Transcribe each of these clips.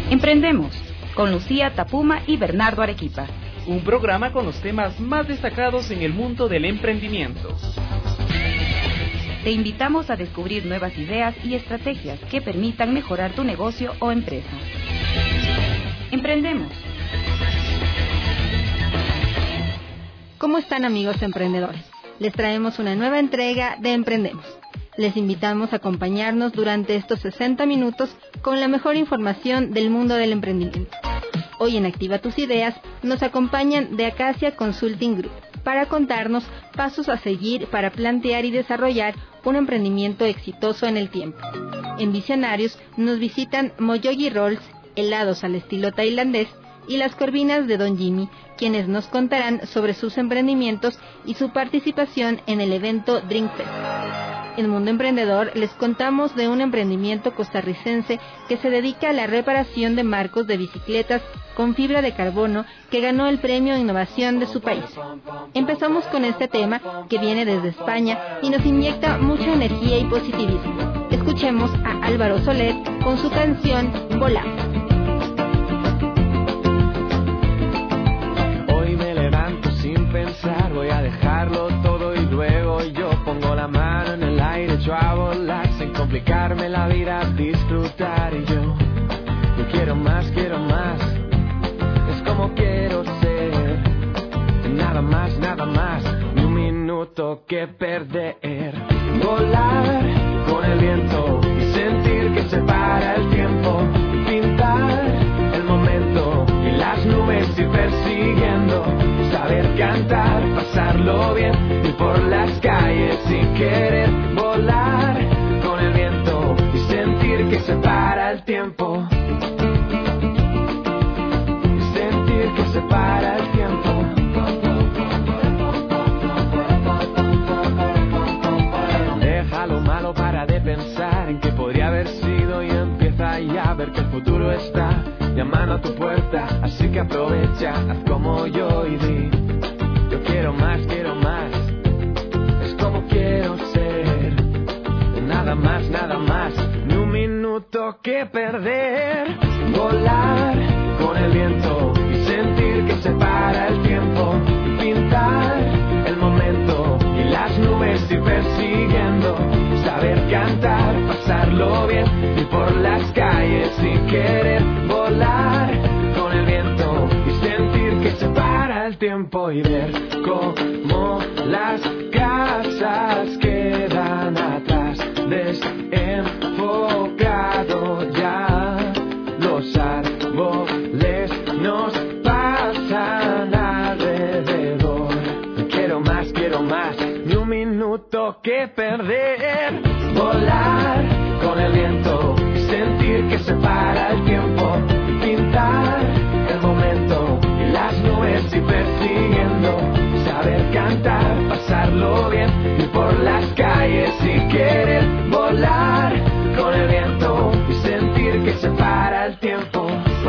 Emprendemos con Lucía Tapuma y Bernardo Arequipa. Un programa con los temas más destacados en el mundo del emprendimiento. Te invitamos a descubrir nuevas ideas y estrategias que permitan mejorar tu negocio o empresa. Emprendemos. ¿Cómo están, amigos emprendedores? Les traemos una nueva entrega de Emprendemos. Les invitamos a acompañarnos durante estos 60 minutos con la mejor información del mundo del emprendimiento. Hoy en Activa tus Ideas nos acompañan de Acacia Consulting Group para contarnos pasos a seguir para plantear y desarrollar un emprendimiento exitoso en el tiempo. En Visionarios nos visitan Moyogi Rolls, helados al estilo tailandés, y las Corvinas de Don Jimmy, quienes nos contarán sobre sus emprendimientos y su participación en el evento Drink Fest. En Mundo Emprendedor les contamos de un emprendimiento costarricense que se dedica a la reparación de marcos de bicicletas con fibra de carbono que ganó el premio Innovación de su país. Empezamos con este tema que viene desde España y nos inyecta mucha energía y positivismo. Escuchemos a Álvaro Soler con su canción Volamos. Hoy me levanto sin pensar, voy a dejarlo todo y luego yo pongo la mano en el aire, echo a volar sin complicarme la vida, disfrutar y yo quiero más, es como quiero ser, nada más, ni un minuto que perder, volar con el viento y sentir que se para el tiempo, pintar el momento y las nubes ir persiguiendo, saber cantar, pasarlo bien, ir por las calles sin querer, volar con el viento y sentir que se para el tiempo, y sentir que se para el tiempo. Deja lo malo para de pensar en qué podría haber sido y empieza ya a ver que el futuro está llamando a tu puerta, así que aprovecha, haz como yo y di, yo quiero más, es como quiero ser, nada más, ni un minuto que perder, volar con el viento y sentir que se para el tiempo, pintar el momento y las nubes ir persiguiendo, saber cantar, pasarlo bien, ir por las calles sin querer, volar con el viento y sentir que se para el tiempo y ver cómo las casas quedan atrás, desenfocado ya, los árboles nos pasan alrededor, quiero más, ni un minuto que perder, volar con el viento y sentir que se para el tiempo, pintar el momento y las nubes ir persiguiendo, saber cantar, pasarlo bien, ir por las calles sin querer, volar con el viento y sentir que se para el tiempo.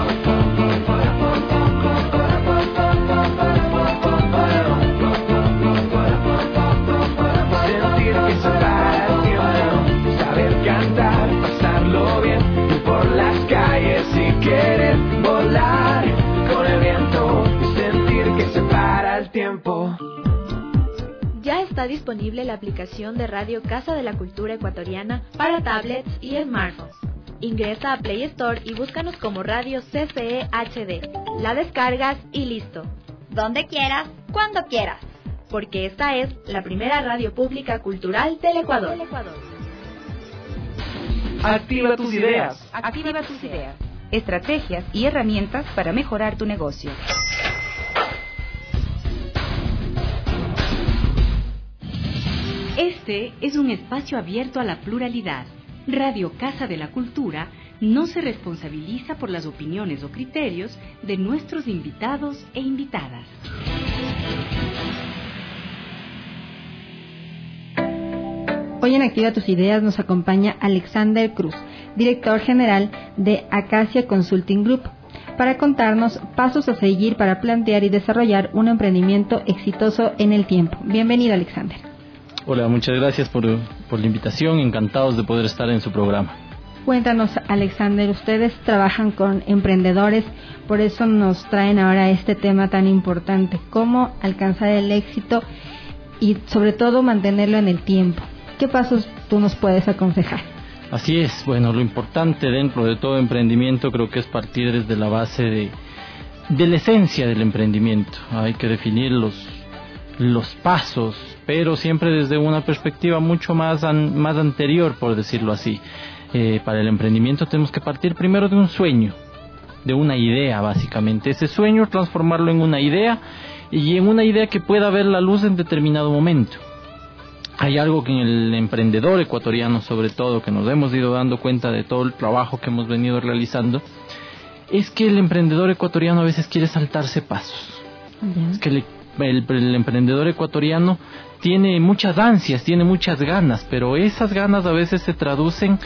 Sentir que se para el tiempo, saber cantar, pasarlo bien, ir por las calles sin querer, volar con el viento y sentir que se para el tiempo. Ya está disponible la aplicación de Radio Casa de la Cultura Ecuatoriana para tablets y smartphones. Ingresa a Play Store y búscanos como Radio CCE HD. La descargas y listo. Donde quieras, cuando quieras. Porque esta es la primera radio pública cultural del Ecuador. Activa tus ideas. Activa tus ideas. Estrategias y herramientas para mejorar tu negocio. Este es un espacio abierto a la pluralidad. Radio Casa de la Cultura no se responsabiliza por las opiniones o criterios de nuestros invitados e invitadas. Hoy en Activa tus Ideas nos acompaña Alexander Cruz, director general de Acacia Consulting Group, para contarnos pasos a seguir para plantear y desarrollar un emprendimiento exitoso en el tiempo. Bienvenido, Alexander. Hola, muchas gracias por la invitación, encantados de poder estar en su programa. Cuéntanos, Alexander, ustedes trabajan con emprendedores, por eso nos traen ahora este tema tan importante, cómo alcanzar el éxito y sobre todo mantenerlo en el tiempo. ¿Qué pasos tú nos puedes aconsejar? Así es, bueno, lo importante dentro de todo emprendimiento creo que es partir desde la base de la esencia del emprendimiento. Hay que definir los pasos, pero siempre desde una perspectiva mucho más anterior, por decirlo así. Para el emprendimiento tenemos que partir primero de un sueño, de una idea básicamente. Ese sueño transformarlo en una idea y en una idea que pueda ver la luz en determinado momento. Hay algo que en el emprendedor ecuatoriano, sobre todo, que nos hemos ido dando cuenta de todo el trabajo que hemos venido realizando, es que el emprendedor ecuatoriano a veces quiere saltarse pasos. Es que el emprendedor ecuatoriano tiene muchas ansias, tiene muchas ganas, pero esas ganas a veces se traducen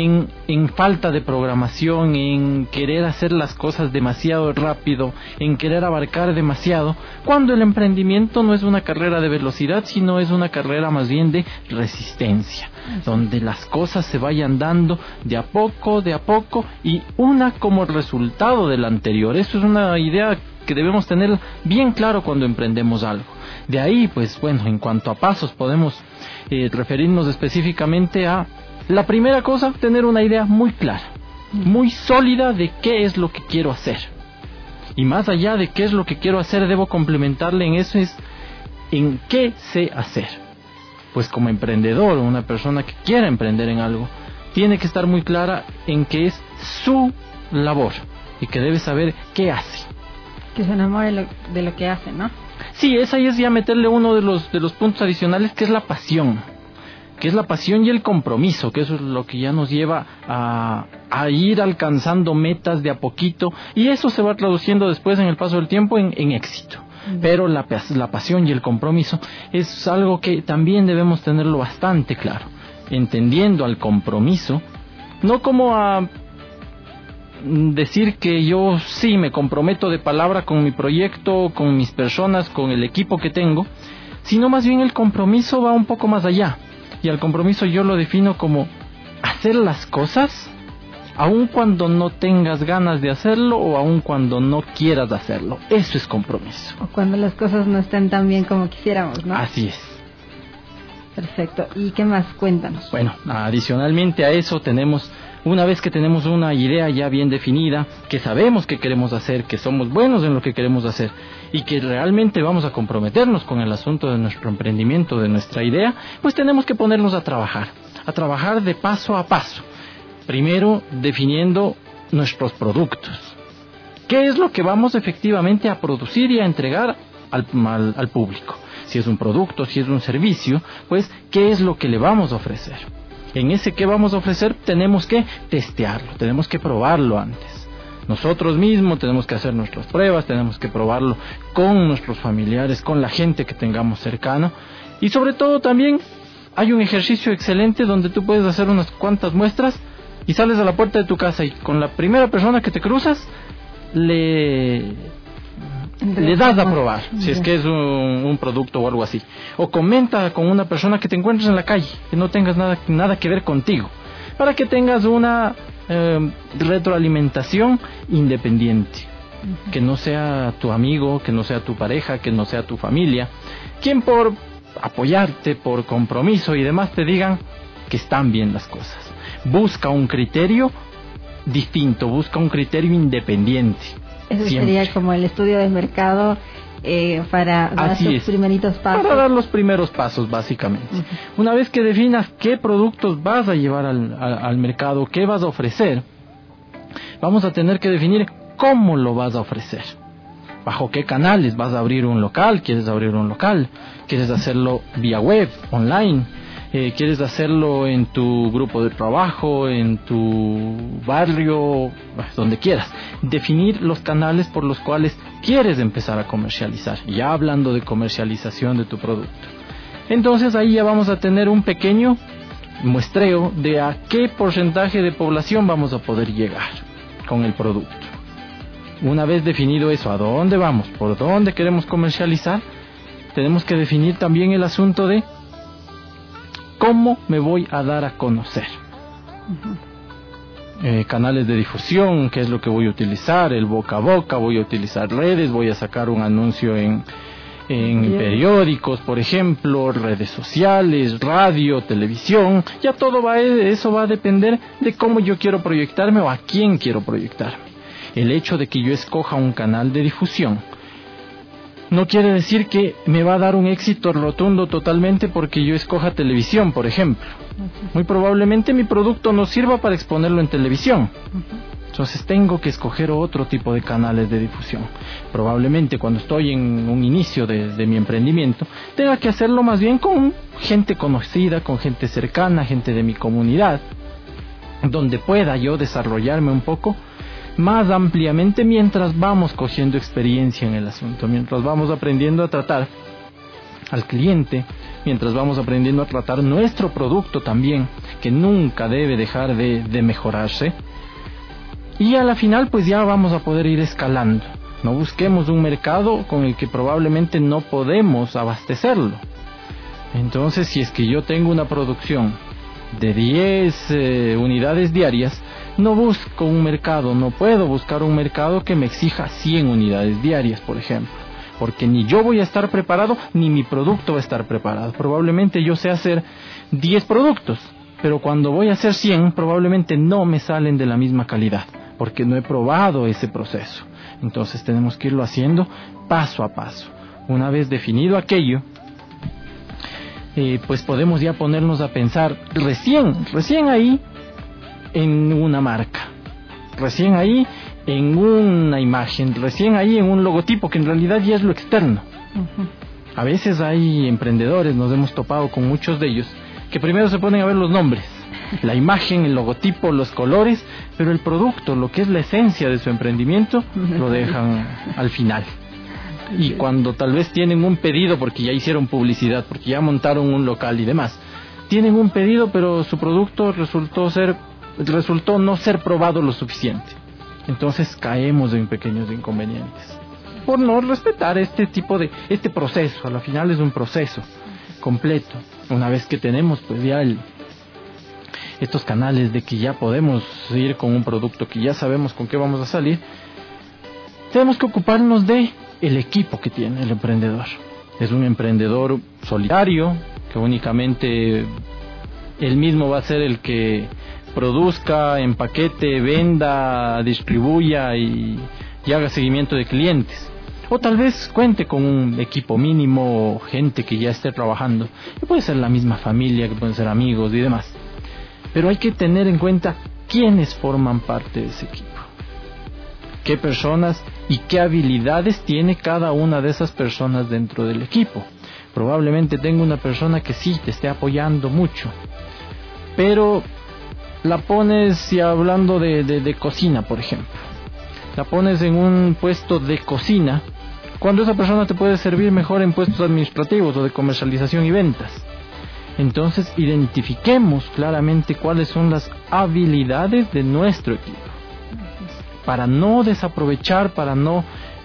en falta de programación, en querer hacer las cosas demasiado rápido, en querer abarcar demasiado, cuando el emprendimiento no es una carrera de velocidad, sino es una carrera más bien de resistencia, donde las cosas se vayan dando de a poco, y una como resultado de la anterior. Eso es una idea que debemos tener bien claro cuando emprendemos algo. De ahí, pues bueno, en cuanto a pasos podemos referirnos específicamente a la primera cosa, tener una idea muy clara, muy sólida de qué es lo que quiero hacer. Y más allá de qué es lo que quiero hacer, debo complementarle en eso es en qué sé hacer. Pues como emprendedor o una persona que quiera emprender en algo, tiene que estar muy clara en qué es su labor y que debe saber qué hace. Que se enamore de lo que hace, ¿no? Sí, esa es ya meterle uno de los puntos adicionales, que es la pasión. Que es la pasión y el compromiso, que eso es lo que ya nos lleva a ir alcanzando metas de a poquito, y eso se va traduciendo después en el paso del tiempo en éxito. Pero la pasión y el compromiso es algo que también debemos tenerlo bastante claro, entendiendo al compromiso no como a decir que yo sí me comprometo de palabra con mi proyecto, con mis personas, con el equipo que tengo, sino más bien el compromiso va un poco más allá. Y al compromiso yo lo defino como hacer las cosas aun cuando no tengas ganas de hacerlo o aun cuando no quieras hacerlo. Eso es compromiso. O cuando las cosas no estén tan bien como quisiéramos, ¿no? Así es. Perfecto. ¿Y qué más? Cuéntanos. Bueno, adicionalmente a eso tenemos, una vez que tenemos una idea ya bien definida, que sabemos qué queremos hacer, que somos buenos en lo que queremos hacer y que realmente vamos a comprometernos con el asunto de nuestro emprendimiento, de nuestra idea, pues tenemos que ponernos a trabajar de paso a paso. Primero, definiendo nuestros productos. ¿Qué es lo que vamos efectivamente a producir y a entregar al público? Si es un producto, si es un servicio, pues ¿qué es lo que le vamos a ofrecer? En ese que vamos a ofrecer tenemos que testearlo, tenemos que probarlo antes. Nosotros mismos tenemos que hacer nuestras pruebas, tenemos que probarlo con nuestros familiares, con la gente que tengamos cercano. Y sobre todo también hay un ejercicio excelente donde tú puedes hacer unas cuantas muestras y sales a la puerta de tu casa y con la primera persona que te cruzas le das a probar, si es que es un producto o algo así. O comenta con una persona que te encuentres en la calle, que no tengas nada que ver contigo, para que tengas una retroalimentación independiente. Que no sea tu amigo, que no sea tu pareja, que no sea tu familia, quien por apoyarte, por compromiso y demás te digan que están bien las cosas. Busca un criterio distinto, busca un criterio independiente. Eso siempre sería como el estudio de mercado para dar los primeritos pasos. Para dar los primeros pasos, básicamente. Una vez que definas qué productos vas a llevar al mercado, qué vas a ofrecer, vamos a tener que definir cómo lo vas a ofrecer. ¿Bajo qué canales? ¿Vas a abrir un local? ¿Quieres abrir un local? ¿Quieres hacerlo vía web, online? ¿Quieres hacerlo en tu grupo de trabajo, en tu barrio, donde quieras? Definir los canales por los cuales quieres empezar a comercializar, ya hablando de comercialización de tu producto. Entonces ahí ya vamos a tener un pequeño muestreo de a qué porcentaje de población vamos a poder llegar con el producto. Una vez definido eso, a dónde vamos, por dónde queremos comercializar, tenemos que definir también el asunto de ¿cómo me voy a dar a conocer? canales de difusión, qué es lo que voy a utilizar, el boca a boca, voy a utilizar redes, voy a sacar un anuncio en periódicos, por ejemplo, redes sociales, radio, televisión. Ya todo eso va a depender de cómo yo quiero proyectarme o a quién quiero proyectarme. El hecho de que yo escoja un canal de difusión no quiere decir que me va a dar un éxito rotundo totalmente porque yo escoja televisión, por ejemplo. Muy probablemente mi producto no sirva para exponerlo en televisión. Entonces tengo que escoger otro tipo de canales de difusión. Probablemente cuando estoy en un inicio de mi emprendimiento, tenga que hacerlo más bien con gente conocida, con gente cercana, gente de mi comunidad, donde pueda yo desarrollarme un poco más ampliamente mientras vamos cogiendo experiencia en el asunto, mientras vamos aprendiendo a tratar al cliente, mientras vamos aprendiendo a tratar nuestro producto también, que nunca debe dejar de mejorarse. Y a la final pues ya vamos a poder ir escalando. No busquemos un mercado con el que probablemente no podemos abastecerlo. Entonces, si es que yo tengo una producción de 10 unidades diarias, no busco un mercado, no puedo buscar un mercado que me exija 100 unidades diarias, por ejemplo, porque ni yo voy a estar preparado, ni mi producto va a estar preparado. Probablemente yo sé hacer 10 productos, pero cuando voy a hacer 100, probablemente no me salen de la misma calidad, porque no he probado ese proceso. Entonces tenemos que irlo haciendo paso a paso. Una vez definido aquello, pues podemos ya ponernos a pensar recién ahí en una marca, recién ahí en una imagen, recién ahí en un logotipo, que en realidad ya es lo externo. A veces hay emprendedores, nos hemos topado con muchos de ellos, que primero se ponen a ver los nombres, la imagen, el logotipo, los colores, pero el producto, lo que es la esencia de su emprendimiento, lo dejan al final. Y cuando tal vez tienen un pedido, porque ya hicieron publicidad, porque ya montaron un local y demás, tienen un pedido, pero su producto resultó no ser probado lo suficiente. Entonces caemos en pequeños inconvenientes por no respetar este proceso. A la final es un proceso completo. Una vez que tenemos pues ya estos canales de que ya podemos ir con un producto, que ya sabemos con qué vamos a salir, tenemos que ocuparnos de el equipo que tiene el emprendedor. Es un emprendedor solitario, que únicamente él mismo va a ser el que produzca, empaquete, venda, distribuya y haga seguimiento de clientes. O tal vez cuente con un equipo mínimo, gente que ya esté trabajando, que puede ser la misma familia, que pueden ser amigos y demás. Pero hay que tener en cuenta quiénes forman parte de ese equipo, qué personas y qué habilidades tiene cada una de esas personas dentro del equipo. Probablemente tenga una persona que sí te esté apoyando mucho, pero la pones, y hablando de cocina, por ejemplo, la pones en un puesto de cocina, cuando esa persona te puede servir mejor en puestos administrativos o de comercialización y ventas. Entonces identifiquemos claramente cuáles son las habilidades de nuestro equipo, para no desaprovechar, para no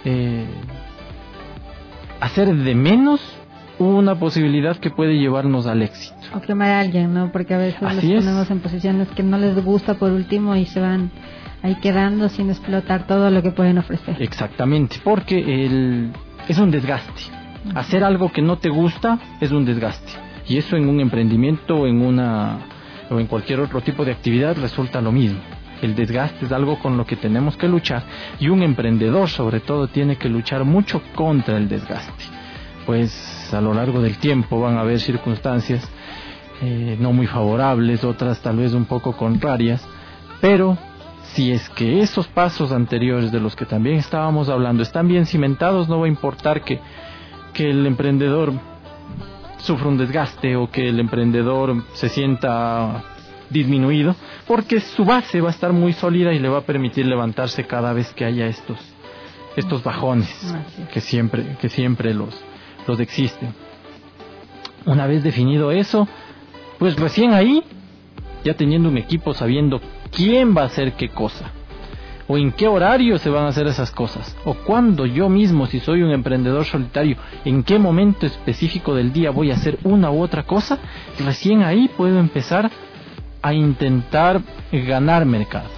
hacer de menos una posibilidad que puede llevarnos al éxito. O quemar a alguien, ¿no? Porque a veces los ponemos en posiciones que no les gusta por último y se van ahí quedando sin explotar todo lo que pueden ofrecer. Exactamente, porque es un desgaste. Hacer algo que no te gusta es un desgaste. Y eso en un emprendimiento o en cualquier otro tipo de actividad resulta lo mismo. El desgaste es algo con lo que tenemos que luchar, y un emprendedor sobre todo tiene que luchar mucho contra el desgaste. Pues a lo largo del tiempo van a haber circunstancias no muy favorables, otras tal vez un poco contrarias, pero si es que esos pasos anteriores de los que también estábamos hablando están bien cimentados, no va a importar que el emprendedor sufra un desgaste o que el emprendedor se sienta disminuido, porque su base va a estar muy sólida y le va a permitir levantarse cada vez que haya estos bajones que siempre los existen. Una vez definido eso, pues recién ahí, ya teniendo un equipo, sabiendo quién va a hacer qué cosa, o en qué horario se van a hacer esas cosas, o cuándo yo mismo, si soy un emprendedor solitario, en qué momento específico del día voy a hacer una u otra cosa, recién ahí puedo empezar a intentar ganar mercado.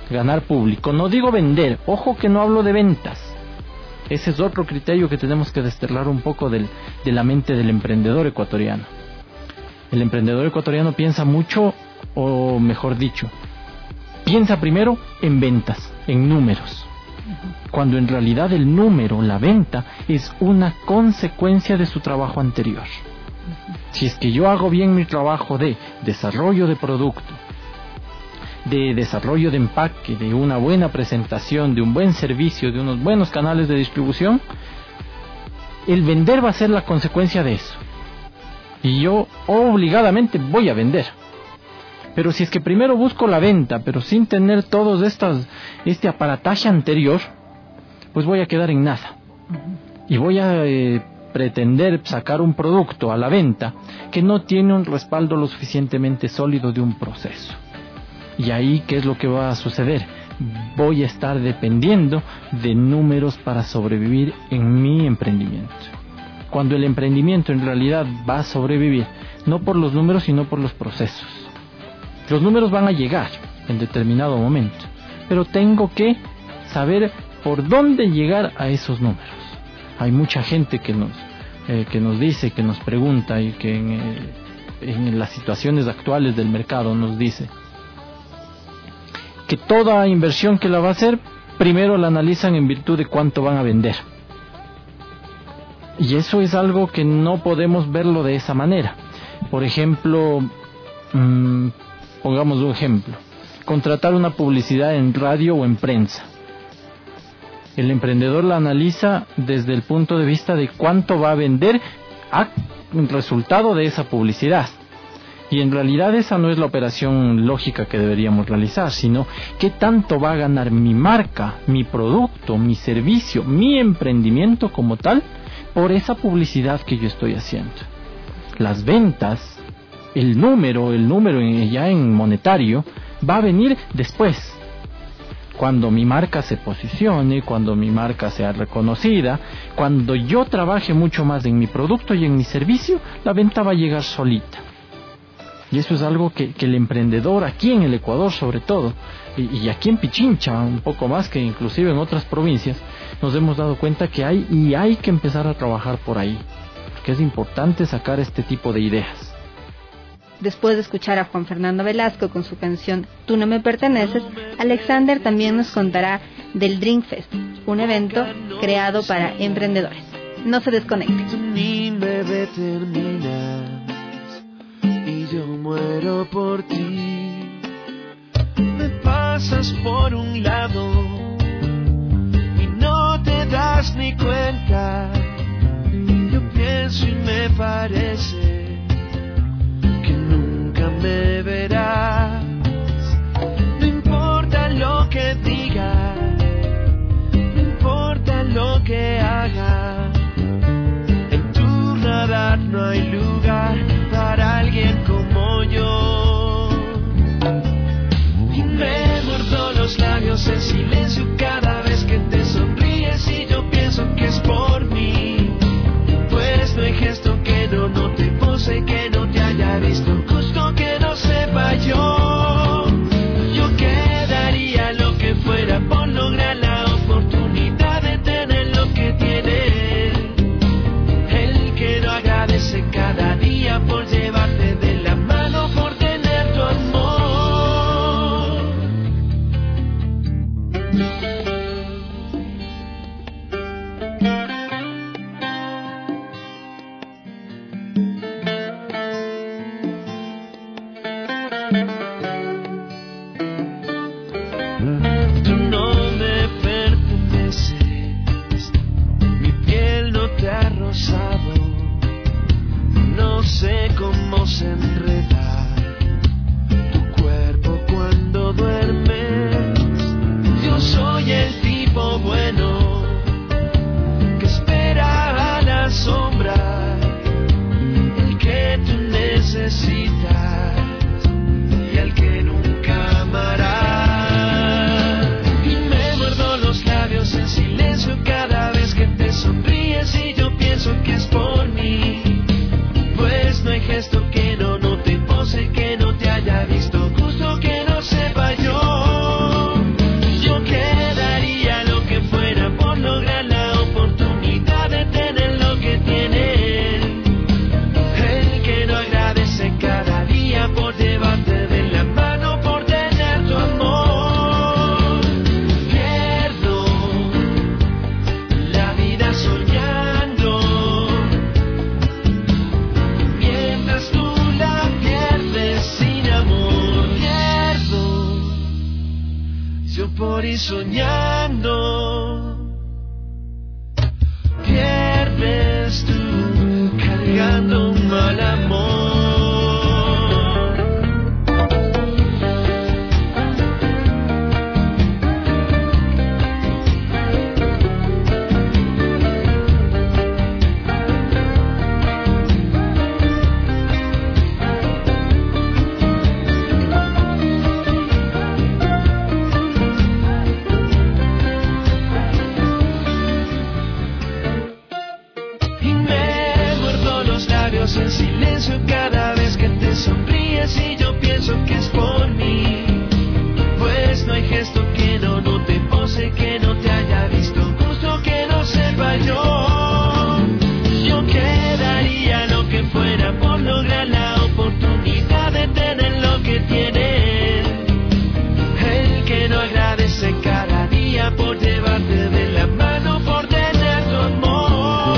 ganar público. No digo vender, ojo que no hablo de ventas. Ese es otro criterio que tenemos que desterrar un poco de la mente del emprendedor ecuatoriano. El emprendedor ecuatoriano piensa mucho, o mejor dicho, piensa primero en ventas, en números, cuando en realidad el número, la venta, es una consecuencia de su trabajo anterior. Si es que yo hago bien mi trabajo de desarrollo de producto, de desarrollo de empaque, de una buena presentación, de un buen servicio, de unos buenos canales de distribución, el vender va a ser la consecuencia de eso. Y yo obligadamente voy a vender. Pero si es que primero busco la venta, pero sin tener todos este aparataje anterior, pues voy a quedar en nada. Y voy a pretender sacar un producto a la venta que no tiene un respaldo lo suficientemente sólido de un proceso. Y ahí, ¿qué es lo que va a suceder? Voy a estar dependiendo de números para sobrevivir en mi emprendimiento. Cuando el emprendimiento en realidad va a sobrevivir, no por los números, sino por los procesos. Los números van a llegar en determinado momento, pero tengo que saber por dónde llegar a esos números. Hay mucha gente que nos dice, que nos pregunta y que en las situaciones actuales del mercado nos dice que toda inversión que la va a hacer, primero la analizan en virtud de cuánto van a vender. Y eso es algo que no podemos verlo de esa manera. Por ejemplo, pongamos un ejemplo, contratar una publicidad en radio o en prensa. El emprendedor la analiza desde el punto de vista de cuánto va a vender a resultado de esa publicidad. Y en realidad esa no es la operación lógica que deberíamos realizar, sino qué tanto va a ganar mi marca, mi producto, mi servicio, mi emprendimiento como tal, por esa publicidad que yo estoy haciendo. Las ventas, el número ya en monetario, va a venir después. Cuando mi marca se posicione, cuando mi marca sea reconocida, cuando yo trabaje mucho más en mi producto y en mi servicio, la venta va a llegar solita. Y eso es algo que el emprendedor aquí en el Ecuador sobre todo, y aquí en Pichincha un poco más que inclusive en otras provincias, nos hemos dado cuenta que hay que empezar a trabajar por ahí, porque es importante sacar este tipo de ideas. Después de escuchar a Juan Fernando Velasco con su canción Tú no me perteneces, Alexander también nos contará del Drink Fest, un evento creado para emprendedores. No se desconecten. Mi bebé termina y yo muero por ti. Me pasas por un lado y no te das ni cuenta. Yo pienso y me parece que nunca me verás. No importa lo que diga, no importa lo que haga, en tu radar no hay lugar para alguien como yo. Y me muerdo los labios en silencio cada vez que te sonríes y yo pienso que es por mí. Pues no hay gesto que no note, pose que no te haya visto, justo que no sepa yo. Yo quedaría lo que fuera por lograr la oportunidad de tener lo que tiene. El que no agradece cada día por llevarte de la mano, por tener tu amor. Tú no me perteneces, mi piel no te ha rozado, no sé cómo se enreda tu cuerpo cuando duermes. Yo soy el tipo bueno que espera a la sombra, el que tú necesitas y al que nunca amarás. Y me muerdo los labios en silencio cada vez que te sonríes y yo pienso que es por mí. Pues no hay gesto que no note. yo por ir soñando. Pierdes tú cargando un mal amor. En silencio cada vez que te sonríes y yo pienso que es por mí, pues no hay gesto que no note, pose que no te haya visto, gusto que no sepa yo quedaría lo que fuera por lograr la oportunidad de tener lo que tiene, el que no agradece cada día por llevarte de la mano, por tener tu amor.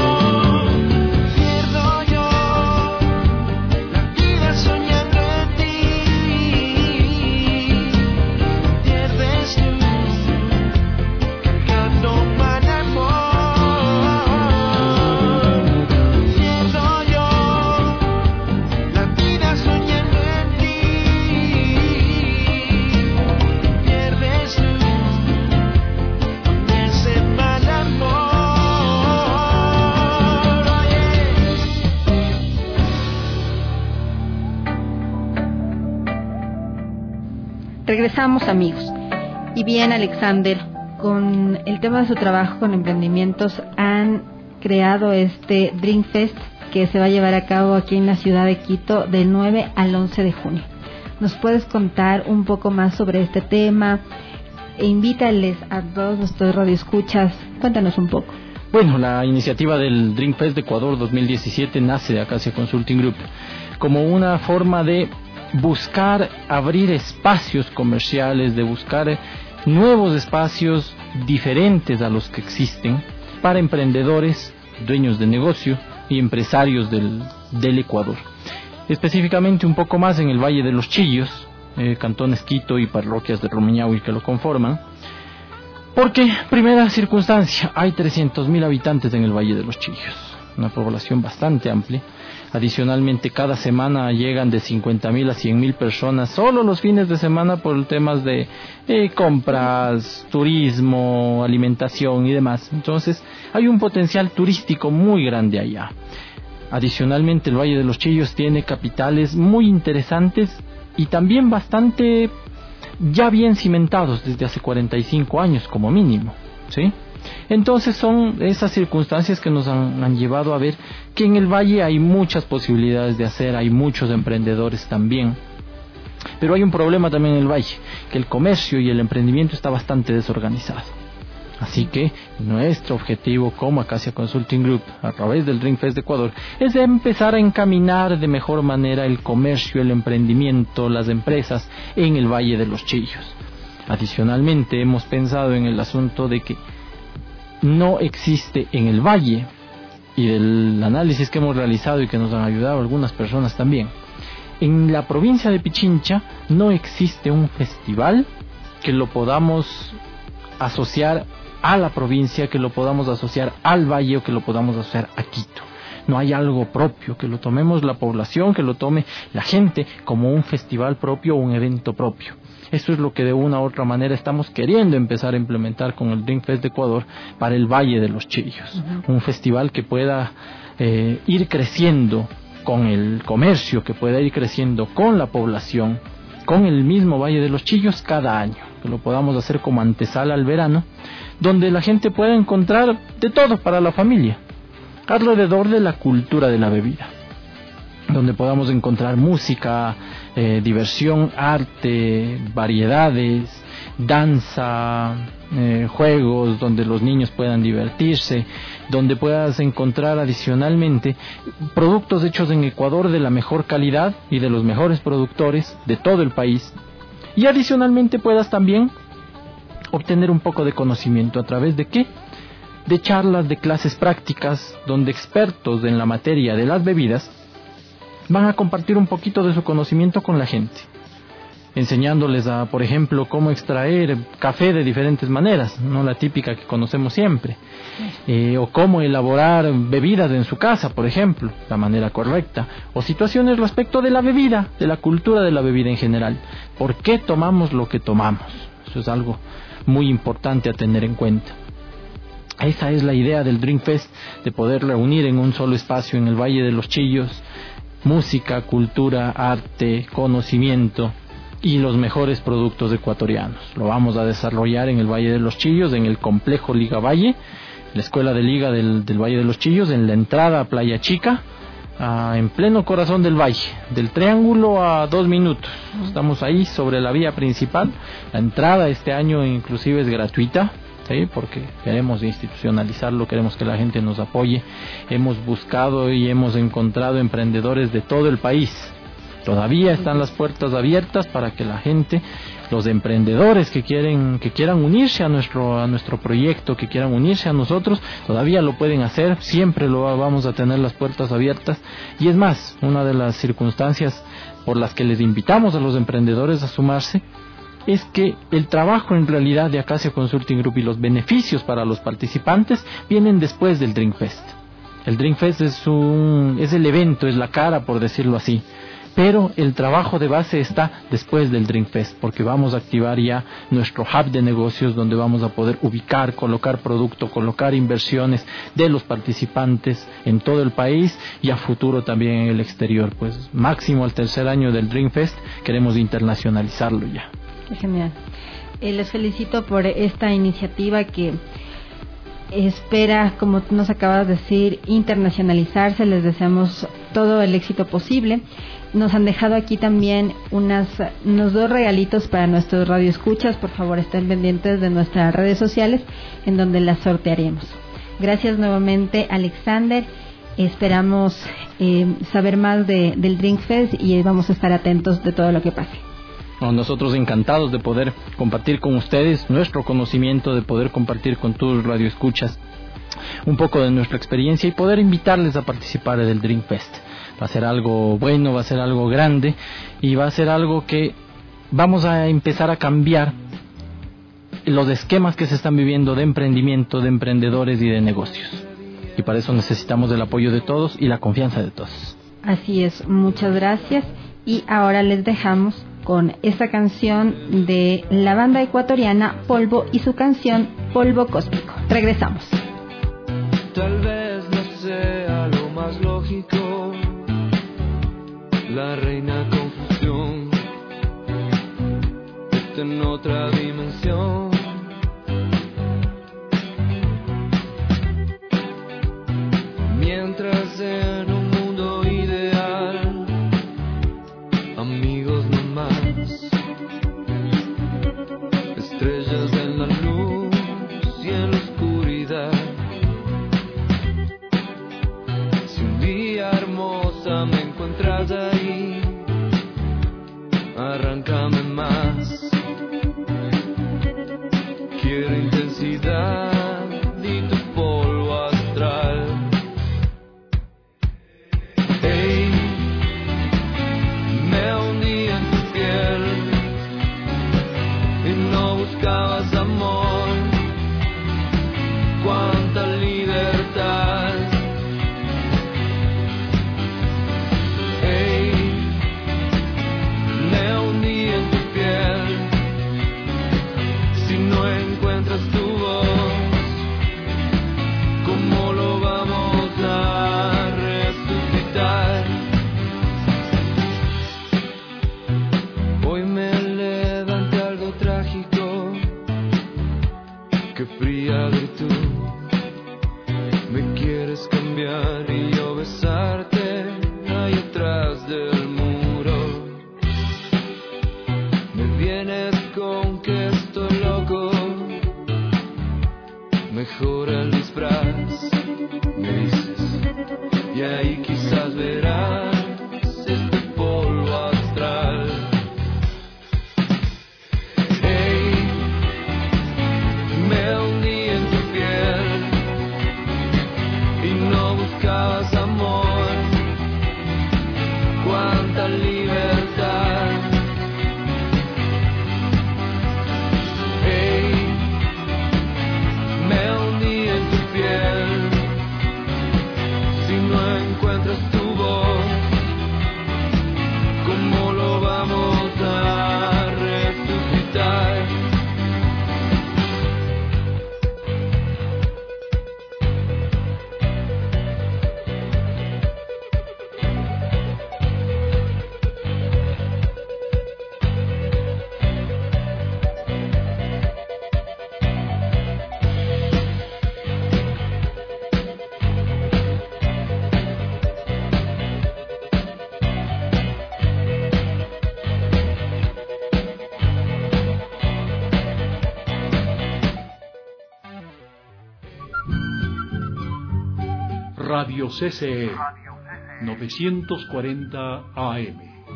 Regresamos, amigos. Y bien, Alexander, con el tema de su trabajo con emprendimientos han creado este Dream Fest que se va a llevar a cabo aquí en la ciudad de Quito del 9 al 11 de junio. ¿Nos puedes contar un poco más sobre este tema? E invítales a todos nuestros radioescuchas. Cuéntanos un poco. Bueno, la iniciativa del Dream Fest de Ecuador 2017 nace de Acacia Consulting Group como una forma de buscar abrir espacios comerciales, de buscar nuevos espacios diferentes a los que existen para emprendedores, dueños de negocio y empresarios del Ecuador. Específicamente un poco más en el Valle de los Chillos, cantones Quito y parroquias de Rumiñahui que lo conforman. Porque, primera circunstancia, hay 300.000 habitantes en el Valle de los Chillos, una población bastante amplia. Adicionalmente, cada semana llegan de 50.000 a 100.000 personas, solo los fines de semana por temas de compras, turismo, alimentación y demás. Entonces, hay un potencial turístico muy grande allá. Adicionalmente, el Valle de los Chillos tiene capitales muy interesantes y también bastante ya bien cimentados desde hace 45 años como mínimo, ¿sí? Entonces son esas circunstancias que nos han llevado a ver que en el Valle hay muchas posibilidades de hacer, hay muchos emprendedores también. Pero hay un problema también en el Valle, que el comercio y el emprendimiento está bastante desorganizado. Así que nuestro objetivo como Acacia Consulting Group, a través del Dream Fest de Ecuador, es de empezar a encaminar de mejor manera el comercio, el emprendimiento, las empresas en el Valle de los Chillos. Adicionalmente, hemos pensado en el asunto de que no existe en el Valle, y del análisis que hemos realizado y que nos han ayudado algunas personas también, en la provincia de Pichincha no existe un festival que lo podamos asociar a la provincia, que lo podamos asociar al Valle o que lo podamos asociar a Quito. No hay algo propio, que lo tomemos la población, que lo tome la gente como un festival propio o un evento propio. Eso es lo que de una u otra manera estamos queriendo empezar a implementar con el Dream Fest de Ecuador para el Valle de los Chillos. Un festival que pueda ir creciendo con el comercio, que pueda ir creciendo con la población, con el mismo Valle de los Chillos cada año. Que lo podamos hacer como antesala al verano, donde la gente pueda encontrar de todo para la familia, alrededor de la cultura de la bebida, donde podamos encontrar música, diversión, arte, variedades, danza, juegos donde los niños puedan divertirse, donde puedas encontrar adicionalmente productos hechos en Ecuador de la mejor calidad y de los mejores productores de todo el país, y adicionalmente puedas también obtener un poco de conocimiento. ¿A través de qué? De charlas, de clases prácticas, donde expertos en la materia de las bebidas van a compartir un poquito de su conocimiento con la gente. enseñándoles a, por ejemplo, cómo extraer café de diferentes maneras, no la típica que conocemos siempre, o cómo elaborar bebidas en su casa, por ejemplo, la manera correcta, o situaciones respecto de la bebida, de la cultura de la bebida en general. ¿Por qué tomamos lo que tomamos? Eso es algo muy importante a tener en cuenta. Esa es la idea del Drink Fest, de poder reunir en un solo espacio en el Valle de los Chillos música, cultura, arte, conocimiento y los mejores productos ecuatorianos. Lo vamos a desarrollar en el Valle de los Chillos, en el complejo Liga Valle, la escuela de liga del Valle de los Chillos, en la entrada a Playa Chica, en pleno corazón del valle, del Triángulo a 2 minutos. Estamos ahí sobre la vía principal. La entrada este año inclusive es gratuita, ¿sí? Porque queremos institucionalizarlo, queremos que la gente nos apoye. Hemos buscado y hemos encontrado emprendedores de todo el país. Todavía están las puertas abiertas para que la gente, los emprendedores que quieran unirse a nuestro proyecto, que quieran unirse a nosotros, todavía lo pueden hacer. Siempre lo vamos a tener las puertas abiertas. Y es más, una de las circunstancias por las que les invitamos a los emprendedores a sumarse es que el trabajo en realidad de Acacia Consulting Group y los beneficios para los participantes vienen después del Drink Fest. El Drink Fest es el evento, es la cara, por decirlo así. Pero el trabajo de base está después del Drink Fest, porque vamos a activar ya nuestro hub de negocios, donde vamos a poder ubicar, colocar producto, colocar inversiones de los participantes en todo el país y a futuro también en el exterior. Pues máximo al 3er año del Drink Fest queremos internacionalizarlo ya. Qué genial. Les felicito por esta iniciativa que espera, como tú nos acabas de decir, internacionalizarse. Les deseamos todo el éxito posible. Nos han dejado aquí también unos 2 regalitos para nuestros radioescuchas. Por favor, estén pendientes de nuestras redes sociales, en donde las sortearemos. Gracias nuevamente, Alexander. Esperamos saber más del Drink Fest y vamos a estar atentos de todo lo que pase. Nosotros encantados de poder compartir con ustedes nuestro conocimiento, de poder compartir con tus radioescuchas un poco de nuestra experiencia y poder invitarles a participar del Drink Fest. Va a ser algo bueno, va a ser algo grande y va a ser algo que vamos a empezar a cambiar los esquemas que se están viviendo de emprendimiento, de emprendedores y de negocios. Y para eso necesitamos el apoyo de todos y la confianza de todos. Así es, muchas gracias. Y ahora les dejamos con esta canción de la banda ecuatoriana Polvo y su canción Polvo Cósmico. Regresamos. Tal vez no sea lo más lógico, la reina confusión está en otra dimensión. Mientras en un mundo ideal, amigos no más, estrellas en la luz y en la oscuridad. Si un día hermosa me encuentras ahí, arráncame más. Quiero intensidad y tu polvo astral. Hey, me hundí en tu piel y no buscabas amor. Cuánta libertad. Hey, me hundí en tu piel. Si no encuentras tu voz, ¿cómo lo vamos a resucitar? Hoy me levanté algo trágico. Qué fría virtud. Me quieres cambiar y yo besarte ahí atrás del muro. Me vienes con que estoy loco. Mejora el disfraz, me dices, y ahí quizás verás este polvo astral. Hey, me hundí en tu piel y no buscabas amor. Cuánta libertad. Radio CCE 940 AM.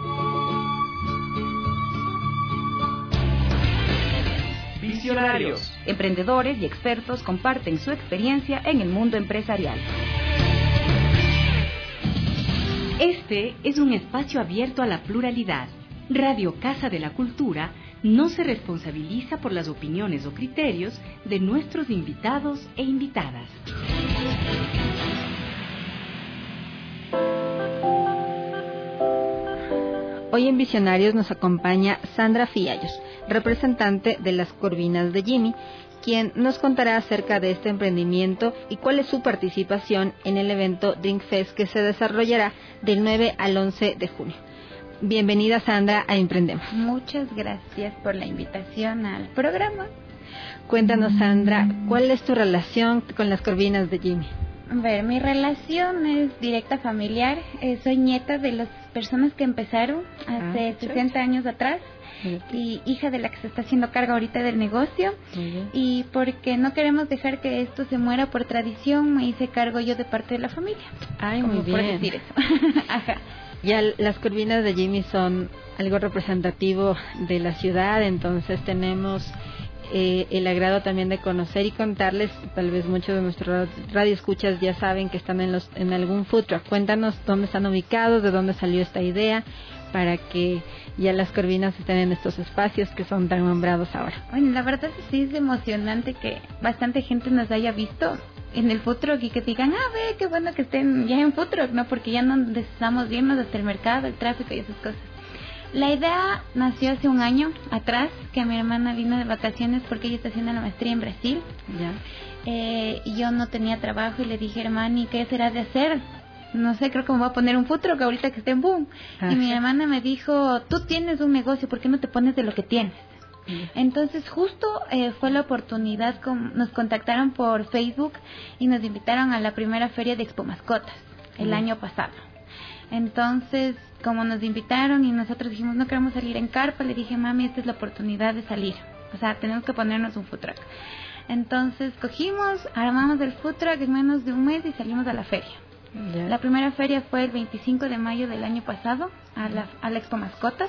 Visionarios. Emprendedores y expertos comparten su experiencia en el mundo empresarial. Este es un espacio abierto a la pluralidad. Radio Casa de la Cultura no se responsabiliza por las opiniones o criterios de nuestros invitados e invitadas. Hoy en Visionarios nos acompaña Sandra Fiallos, representante de las Corvinas de Jimmy, quien nos contará acerca de este emprendimiento y cuál es su participación en el evento Drink Fest que se desarrollará del 9 al 11 de junio. Bienvenida, Sandra, a Emprendemos. Muchas gracias por la invitación al programa. Cuéntanos, Sandra, ¿cuál es tu relación con las Corvinas de Jimmy? A ver, mi relación es directa familiar. Soy nieta de las personas que empezaron hace 60 años atrás y hija de la que se está haciendo cargo ahorita del negocio. Y porque no queremos dejar que esto se muera por tradición, me hice cargo yo de parte de la familia. Ay, muy bien. Por decir eso. Ajá. Ya las Corvinas de Jimmy son algo representativo de la ciudad, entonces tenemos el agrado también de conocer y contarles. Tal vez muchos de nuestros radioescuchas ya saben que están en algún food truck. Cuéntanos dónde están ubicados, de dónde salió esta idea, para que ya las Corvinas estén en estos espacios que son tan nombrados ahora. Bueno, la verdad sí es emocionante que bastante gente nos haya visto en el food truck y que digan, ve, qué bueno que estén ya en food truck, ¿no? Porque ya no necesitamos irnos hasta el mercado, el tráfico y esas cosas. La idea nació hace un año atrás, que mi hermana vino de vacaciones porque ella está haciendo la maestría en Brasil. Y yo no tenía trabajo y le dije, hermana, ¿y qué será de hacer? No sé, creo que me voy a poner un food truck ahorita que esté en boom. Y mi hermana me dijo, tú tienes un negocio, ¿por qué no te pones de lo que tienes? Entonces justo fue la oportunidad, nos contactaron por Facebook y nos invitaron a la primera feria de Expo Mascotas el año pasado. Entonces, como nos invitaron y nosotros dijimos no queremos salir en carpa, le dije, mami, esta es la oportunidad de salir, o sea, tenemos que ponernos un food truck. Entonces cogimos, armamos el food truck en menos de un mes y salimos a la feria. La primera feria fue el 25 de mayo del año pasado a la Expo Mascotas.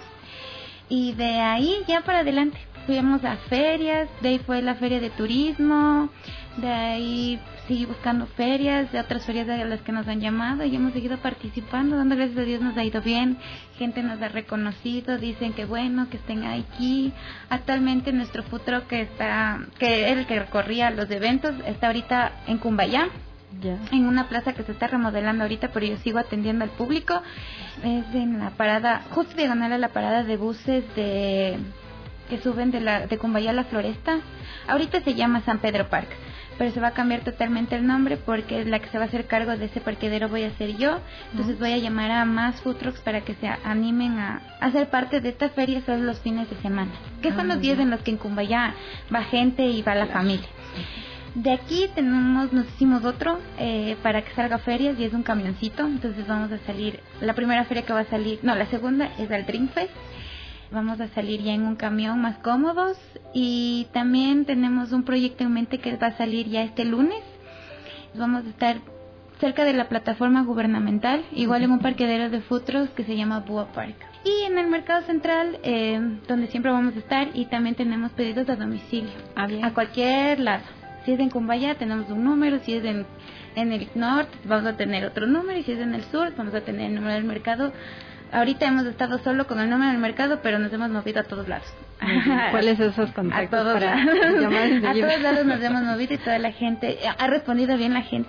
Y de ahí ya para adelante fuimos a ferias, de ahí fue la feria de turismo, de ahí seguí buscando ferias, de otras ferias de las que nos han llamado y hemos seguido participando, dando gracias a Dios nos ha ido bien, gente nos ha reconocido, dicen que bueno, que estén aquí. Actualmente nuestro food truck que es el que recorría los eventos, está ahorita en Cumbayá. En una plaza que se está remodelando ahorita, pero yo sigo atendiendo al público. Es en la parada, justo diagonal a la parada de buses que suben de Cumbayá a la Floresta. Ahorita se llama San Pedro Park, pero se va a cambiar totalmente el nombre porque la que se va a hacer cargo de ese parqueadero voy a ser yo. Entonces voy a llamar a más food trucks para que se animen a hacer parte de esta feria solo los fines de semana, que son los días en los que en Cumbayá va gente y va la familia. De aquí nos hicimos otro para que salga a ferias y es un camioncito. Entonces vamos a salir, la primera feria que va a salir, no, la segunda es al Drink Fest. Vamos a salir ya en un camión más cómodos y también tenemos un proyecto en mente que va a salir ya este lunes. Vamos a estar cerca de la plataforma gubernamental, igual en un parqueadero de food trucks que se llama Bua Park. Y en el mercado central, donde siempre vamos a estar, y también tenemos pedidos a domicilio, a cualquier lado. Si es en Cumbayá tenemos un número, si es en el norte vamos a tener otro número y si es en el sur vamos a tener el número del mercado. Ahorita hemos estado solo con el número del mercado, pero nos hemos movido a todos lados. ¿Cuáles son esos contactos? A todos para lados. llamar A todos lados nos hemos movido y toda la gente ha respondido bien. La gente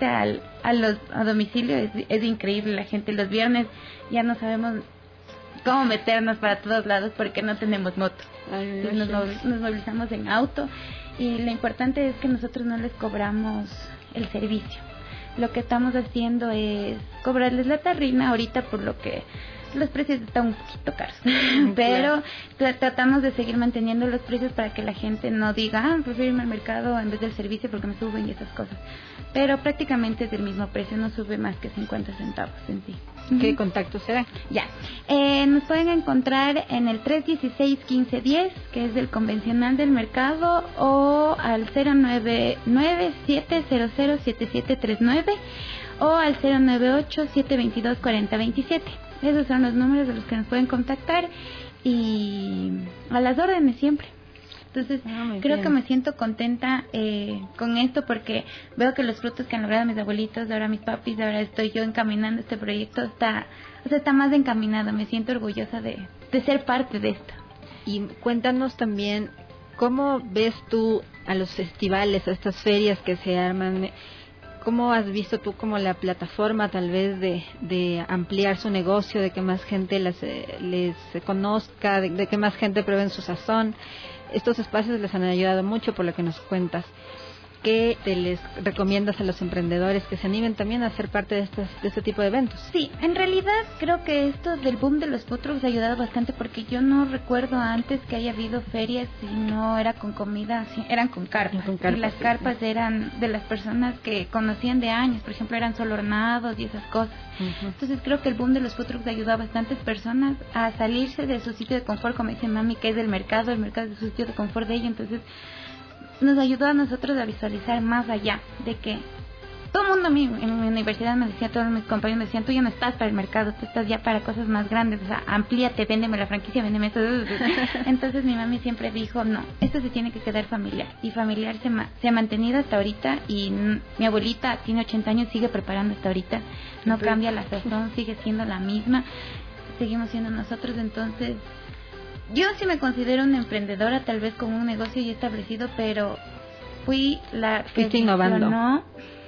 a domicilio es increíble. La gente los viernes ya no sabemos cómo meternos para todos lados porque no tenemos moto. Entonces nos movilizamos en auto. Y lo importante es que nosotros no les cobramos el servicio. Lo que estamos haciendo es cobrarles la tarrina ahorita por lo que los precios están un poquito caros. Pero tratamos de seguir manteniendo los precios para que la gente no diga, prefiero irme al mercado en vez del servicio porque me suben y esas cosas. Pero prácticamente es del mismo precio, no sube más que 50 centavos en sí. ¿Qué contactos serán? Ya. Nos pueden encontrar en el 316-1510, que es el convencional del mercado, o al 099-700-7739, o al 098-722-4027. Esos son los números de los que nos pueden contactar y a las órdenes siempre. Entonces creo que me siento contenta con esto porque veo que los frutos que han logrado mis abuelitos, ahora mis papis, ahora estoy yo encaminando este proyecto, está más encaminado. Me siento orgullosa de ser parte de esto. Y cuéntanos también, ¿cómo ves tú a los festivales, a estas ferias que se arman? ¿Cómo has visto tú como la plataforma tal vez de ampliar su negocio, de que más gente les conozca, de que más gente pruebe en su sazón? Estos espacios les han ayudado mucho por lo que nos cuentas. ¿Qué te les recomiendas a los emprendedores que se animen también a ser parte de este tipo de eventos? Sí, en realidad creo que esto del boom de los food trucks ha ayudado bastante porque yo no recuerdo antes que haya habido ferias y no era con comida, eran con carpas. Y las carpas eran de las personas que conocían de años, por ejemplo, eran solo hornados y esas cosas. Entonces creo que el boom de los food trucks ayudó a bastantes personas a salirse de su sitio de confort, como dice mami, que es el mercado es su sitio de confort de ella. Entonces nos ayudó a nosotros a visualizar más allá de que todo el mundo a mí en mi universidad me decía, todos mis compañeros me decían, tú ya no estás para el mercado, tú estás ya para cosas más grandes, o sea, amplíate, véndeme la franquicia, véndeme esto. Entonces mi mami siempre dijo, no, esto se tiene que quedar familiar, y familiar se ha mantenido hasta ahorita, y mi abuelita tiene 80 años, sigue preparando hasta ahorita, no cambia la sazón, sigue siendo la misma, seguimos siendo nosotros. Entonces yo sí me considero una emprendedora, tal vez con un negocio ya establecido, pero fui la que innovando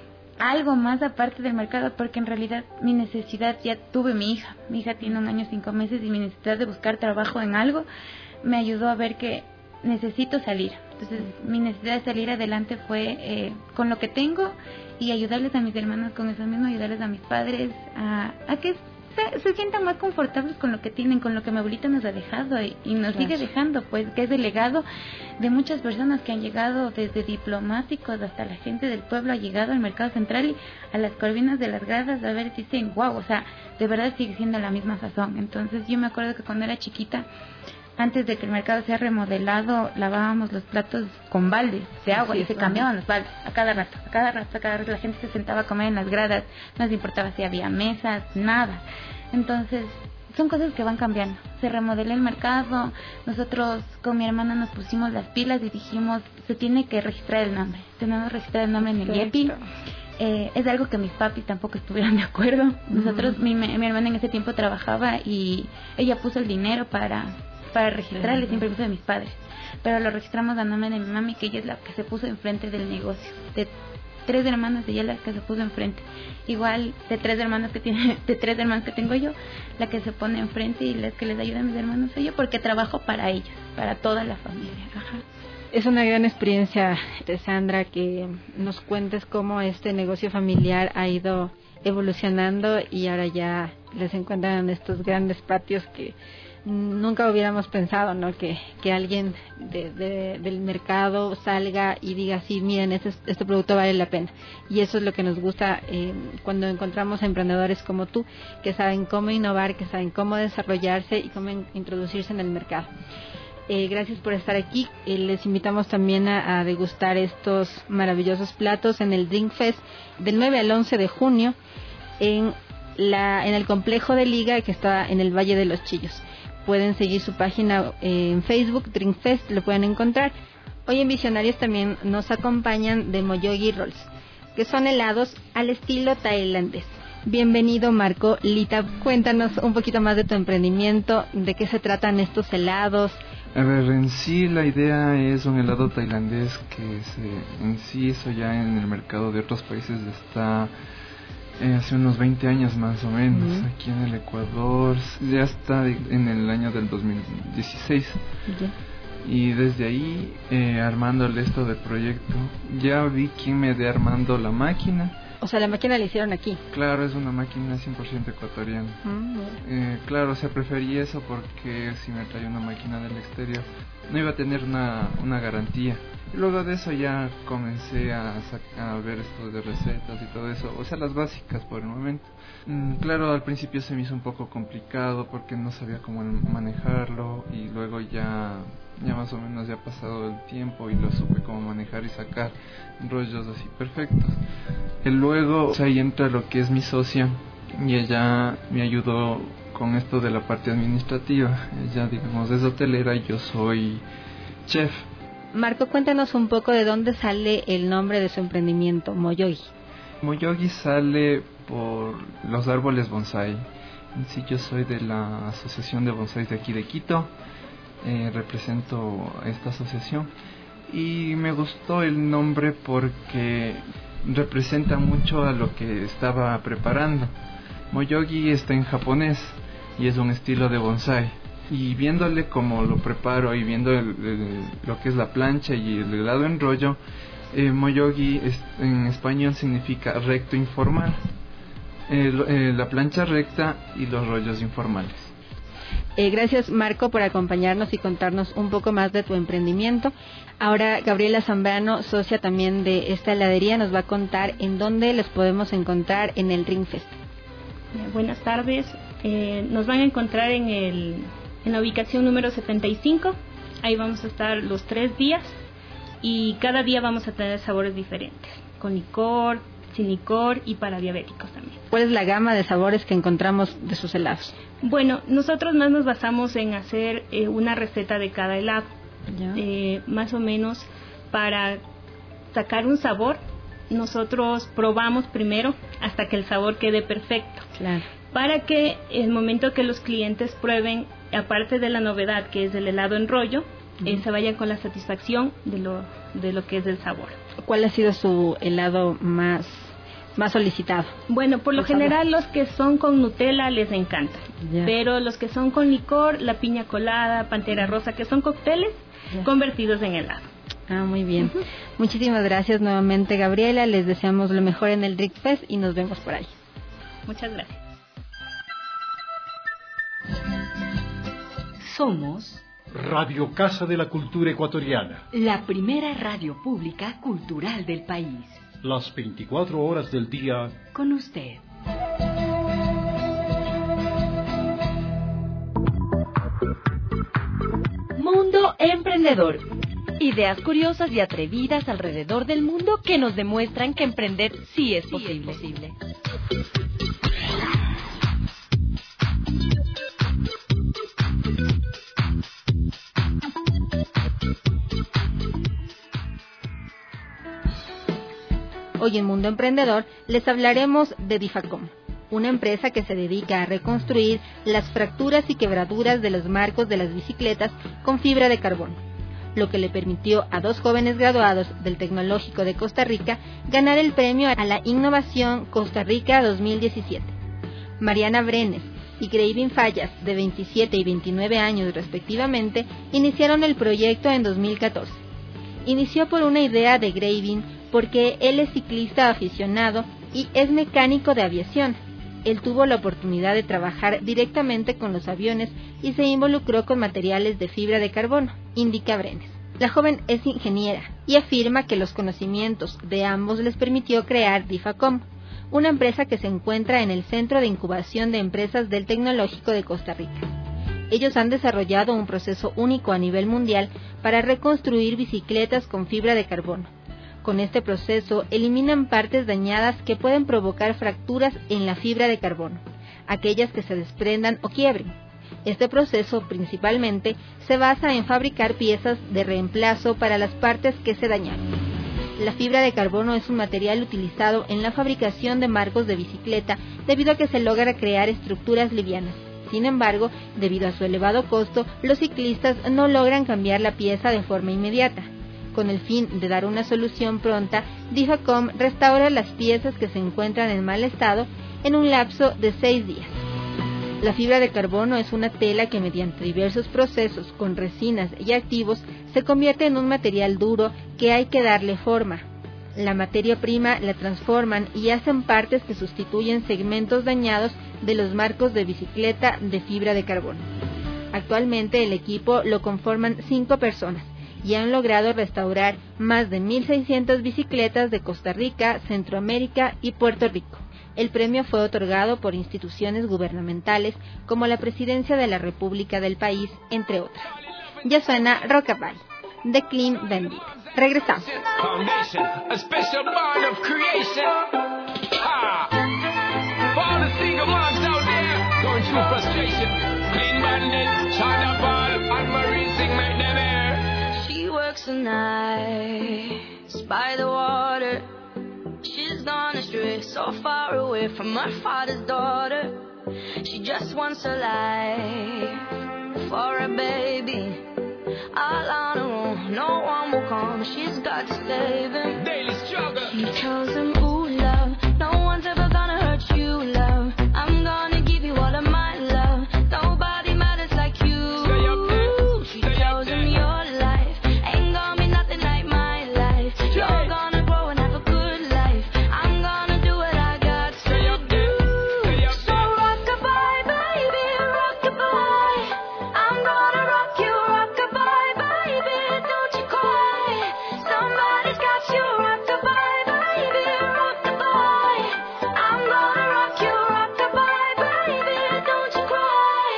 algo más aparte del mercado, porque en realidad mi necesidad, ya tuve mi hija tiene 1 año 5 meses, y mi necesidad de buscar trabajo en algo me ayudó a ver que necesito salir. Entonces mi necesidad de salir adelante fue con lo que tengo y ayudarles a mis hermanos con eso mismo, ayudarles a mis padres a que se sientan más confortables con lo que tienen, con lo que mi abuelita nos ha dejado y nos sigue dejando, pues, que es el legado de muchas personas que han llegado desde diplomáticos hasta la gente del pueblo, ha llegado al mercado central y a las corvinas de las gradas a ver si dicen, wow, o sea, de verdad sigue siendo la misma sazón. Entonces yo me acuerdo que cuando era chiquita, antes de que el mercado sea remodelado, lavábamos los platos con baldes de agua y se cambiaban los baldes a cada rato. La gente se sentaba a comer en las gradas, no les importaba si había mesas, nada. Entonces son cosas que van cambiando. Se remodeló el mercado, nosotros con mi hermana nos pusimos las pilas y dijimos, se tiene que registrar el nombre, tenemos que registrar el nombre en el IEPI. Es algo que mis papis tampoco estuvieron de acuerdo. Nosotros, mi hermana en ese tiempo trabajaba y ella puso el dinero para registrarle sin permiso de mis padres, pero lo registramos a nombre de mi mami, que ella es la que se puso enfrente del negocio. De 3 hermanas, ella es la que se puso enfrente. Igual de 3 hermanos que tengo yo, la que se pone enfrente y las que les ayuda a mis hermanos soy yo, porque trabajo para ellos, para toda la familia. Es una gran experiencia, Sandra, que nos cuentes cómo este negocio familiar ha ido evolucionando y ahora ya les encuentran en estos grandes patios que nunca hubiéramos pensado, ¿no? Que alguien del mercado salga y diga, sí, miren, este producto vale la pena. Y eso es lo que nos gusta cuando encontramos a emprendedores como tú, que saben cómo innovar, que saben cómo desarrollarse y cómo introducirse en el mercado. Gracias por estar aquí. Les invitamos también a degustar estos maravillosos platos en el Drink Fest del 9 al 11 de junio en el complejo de Liga, que está en el Valle de los Chillos. Pueden seguir su página en Facebook, Drink Fest, lo pueden encontrar. Hoy en Visionarios también nos acompañan de Moyogi Rolls, que son helados al estilo tailandés. Bienvenido, Marco. Lita, cuéntanos un poquito más de tu emprendimiento, de qué se tratan estos helados. A ver, en sí la idea es un helado tailandés que en sí eso ya en el mercado de otros países está hace unos 20 años más o menos. Aquí en el Ecuador ya está en el año del 2016. Y desde ahí armándole esto de proyecto, ya vi quién me dé armando la máquina. O sea, la máquina la hicieron aquí. Claro, es una máquina 100% ecuatoriana. Claro, o sea, preferí eso porque si me traía una máquina del exterior no iba a tener una garantía. Y luego de eso ya comencé a ver esto de recetas y todo eso, o sea, las básicas por el momento. Claro, al principio se me hizo un poco complicado porque no sabía cómo manejarlo, y luego ya más o menos ya ha pasado el tiempo y lo supe cómo manejar y sacar rollos así perfectos. Y luego ahí entra lo que es mi socia, y ella me ayudó con esto de la parte administrativa. Ella, digamos, es hotelera y yo soy chef. Marco, cuéntanos un poco de dónde sale el nombre de su emprendimiento, Moyogi. Moyogi sale por los árboles bonsai. En sí, yo soy de la Asociación de Bonsais de aquí de Quito, represento a esta asociación, y me gustó el nombre porque representa mucho a lo que estaba preparando. Moyogi está en japonés y es un estilo de bonsai. Y viéndole cómo lo preparo y viendo lo que es la plancha y el helado en rollo, Moyogi en español significa recto informal. La plancha recta y los rollos informales. Gracias, Marco, por acompañarnos y contarnos un poco más de tu emprendimiento. Ahora Gabriela Zambrano, socia también de esta heladería, nos va a contar en dónde les podemos encontrar en el Ringfest. Buenas tardes, nos van a encontrar en la ubicación número 75. Ahí vamos a estar los 3 días y cada día vamos a tener sabores diferentes, con licor, sin licor y para diabéticos también. ¿Cuál es la gama de sabores que encontramos de sus helados? Bueno, nosotros más nos basamos en hacer una receta de cada helado, más o menos para sacar un sabor. Nosotros probamos primero hasta que el sabor quede perfecto. Claro. Para que el momento que los clientes prueben, aparte de la novedad que es el helado en rollo, se vayan con la satisfacción de lo que es el sabor. ¿Cuál ha sido su helado más solicitado? Bueno, por lo general los que son con Nutella les encantan, pero los que son con licor, la piña colada, pantera rosa, que son cócteles convertidos en helado. Muy bien. Muchísimas gracias nuevamente, Gabriela. Les deseamos lo mejor en el Ringfest y nos vemos por ahí. Muchas gracias. Somos Radio Casa de la Cultura Ecuatoriana, la primera radio pública cultural del país. las 24 horas del día con usted. Mundo Emprendedor. Ideas curiosas y atrevidas alrededor del mundo que nos demuestran que emprender sí es posible. Hoy en Mundo Emprendedor les hablaremos de Difacom, una empresa que se dedica a reconstruir las fracturas y quebraduras de los marcos de las bicicletas con fibra de carbono, lo que le permitió a 2 jóvenes graduados del Tecnológico de Costa Rica ganar el premio a la Innovación Costa Rica 2017. Mariana Brenes y Greivin Fallas, de 27 y 29 años respectivamente, iniciaron el proyecto en 2014. Inició por una idea de Greivin porque él es ciclista aficionado y es mecánico de aviación. Él tuvo la oportunidad de trabajar directamente con los aviones y se involucró con materiales de fibra de carbono, indica Brenes. La joven es ingeniera y afirma que los conocimientos de ambos les permitió crear Difacom, una empresa que se encuentra en el Centro de Incubación de Empresas del Tecnológico de Costa Rica. Ellos han desarrollado un proceso único a nivel mundial para reconstruir bicicletas con fibra de carbono. Con este proceso eliminan partes dañadas que pueden provocar fracturas en la fibra de carbono, aquellas que se desprendan o quiebren. Este proceso principalmente se basa en fabricar piezas de reemplazo para las partes que se dañaron. La fibra de carbono es un material utilizado en la fabricación de marcos de bicicleta debido a que se logra crear estructuras livianas. Sin embargo, debido a su elevado costo, los ciclistas no logran cambiar la pieza de forma inmediata. Con el fin de dar una solución pronta, Difacom restaura las piezas que se encuentran en mal estado en un lapso de 6 días. La fibra de carbono es una tela que mediante diversos procesos con resinas y activos se convierte en un material duro que hay que darle forma. La materia prima la transforman y hacen partes que sustituyen segmentos dañados de los marcos de bicicleta de fibra de carbono. Actualmente el equipo lo conforman 5 personas y han logrado restaurar más de 1.600 bicicletas de Costa Rica, Centroamérica y Puerto Rico. El premio fue otorgado por instituciones gubernamentales como la Presidencia de la República del país, entre otras. Ya suena Rockabye, de Clean Bandit. Regresamos. She works the nights by the water. She's gone astray, so far away from her father's daughter. She just wants a life for a baby. All on her own, no one will come. She's got to save him. Daily struggle. She tells him, ooh, love, no one's ever gonna hurt you, love. I'm gonna give you all of my love. Nobody matters like you. Stay up there. She tells him your life ain't gonna be nothing like my life. You're gonna grow and have a good life. I'm gonna do what I got to do. So rock-a-bye, baby, rock-a-bye. I'm gonna rock you, rock-a-bye, baby, don't you cry. Somebody's got you, rock-a-bye, baby, rock-a-bye. I'm gonna rock you, rock-a-bye, baby, don't you cry.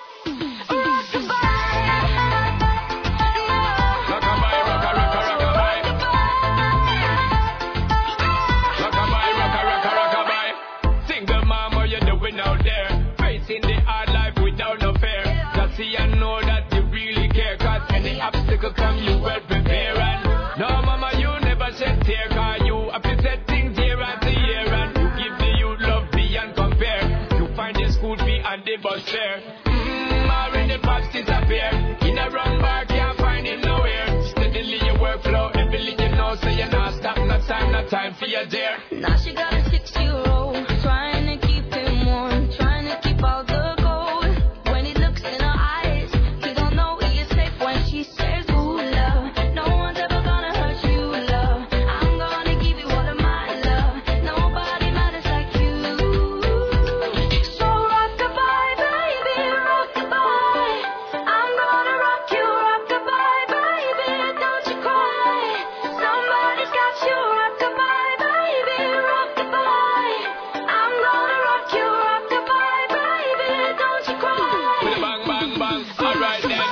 Single mom, what you doing out there? Facing the hard life without no fear. Just see and know that you really care. Cause any obstacle come, you well prepare. And no mama, you never shed tear. Cause you have to set things year after year. And you give the youth love beyond compare. You find the school fee and the bus fare. Already pops disappear. In a wrong bar, can't find it nowhere. Steadily your workflow, everything you know. So you're not stop, no time for your dear. Now she got a 6-year-old, trying to keep him warm, trying to keep out the cold. When he looks in her eyes, he don't know he is safe when she says, ooh, love, no one's ever gonna hurt you, love. I'm gonna give you all of my love. Nobody matters like you. So rock-a-bye, baby, rock-a-bye. I'm gonna rock you, rock-a-bye, baby, don't you cry. Somebody's got you, rock-a-bye, baby, rock-a-bye. I'm gonna rock you, rock-a-bye, baby, don't you cry. With a bang, bang, bang. Alright then.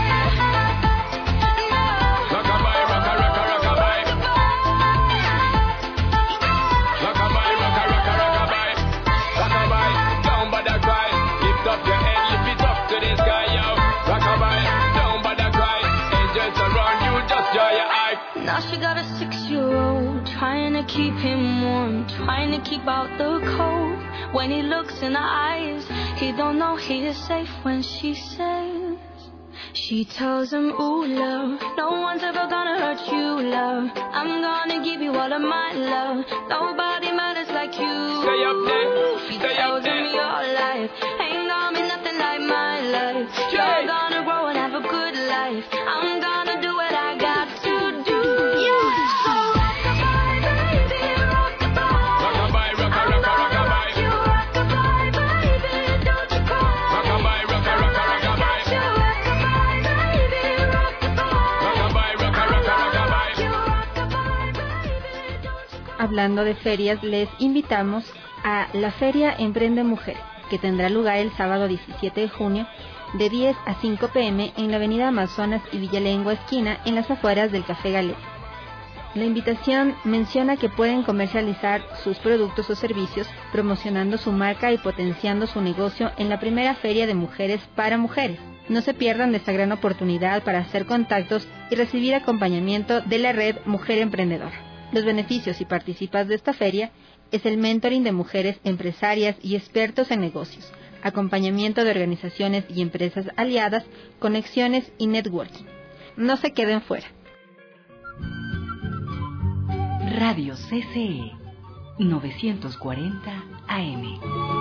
Rockabye, rocka, rocka, rockabye. Rockabye, rocka, rocka, rockabye. Rockabye, down by the cry. Lift up your head, lift it up to the sky, yo. Rockabye, down by the cry. Angels around you, just dry your eye. Now she got a 6-year-old, trying to keep him warm, trying to keep out the cold. When he looks in her eyes, he don't know he is safe when she says. She tells him, ooh, love, no one's ever gonna hurt you, love. I'm gonna give you all of my love. Nobody matters like you. Stay up there. She Stay tells up there. him your life ain't gonna be nothing like my life. You're gonna grow and have a good life. I'm gonna do what I got to do. Yeah. So rock-a-bye, baby, rock-a-bye. Rockabye, rocka, rocka, rockabye. You rock-a-bye, baby, don't you cry. Rockabye, rocka, rocka, rockabye. You rock-a-bye, baby, rock-a-bye. Rockabye, rocka, rocka, rockabye. You rock-a-bye, baby, don't you cry. Hablando de ferias, les invitamos a la Feria Emprende Mujer, que tendrá lugar el sábado 17 de junio de 10 a 5 p.m. en la avenida Amazonas y Villalengua esquina, en las afueras del Café Galet. La invitación menciona que pueden comercializar sus productos o servicios promocionando su marca y potenciando su negocio en la primera feria de mujeres para mujeres. No se pierdan de esta gran oportunidad para hacer contactos y recibir acompañamiento de la red Mujer Emprendedora. Los beneficios si participas de esta feria es el mentoring de mujeres empresarias y expertos en negocios, acompañamiento de organizaciones y empresas aliadas, conexiones y networking. No se queden fuera. Radio CCE 940 AM.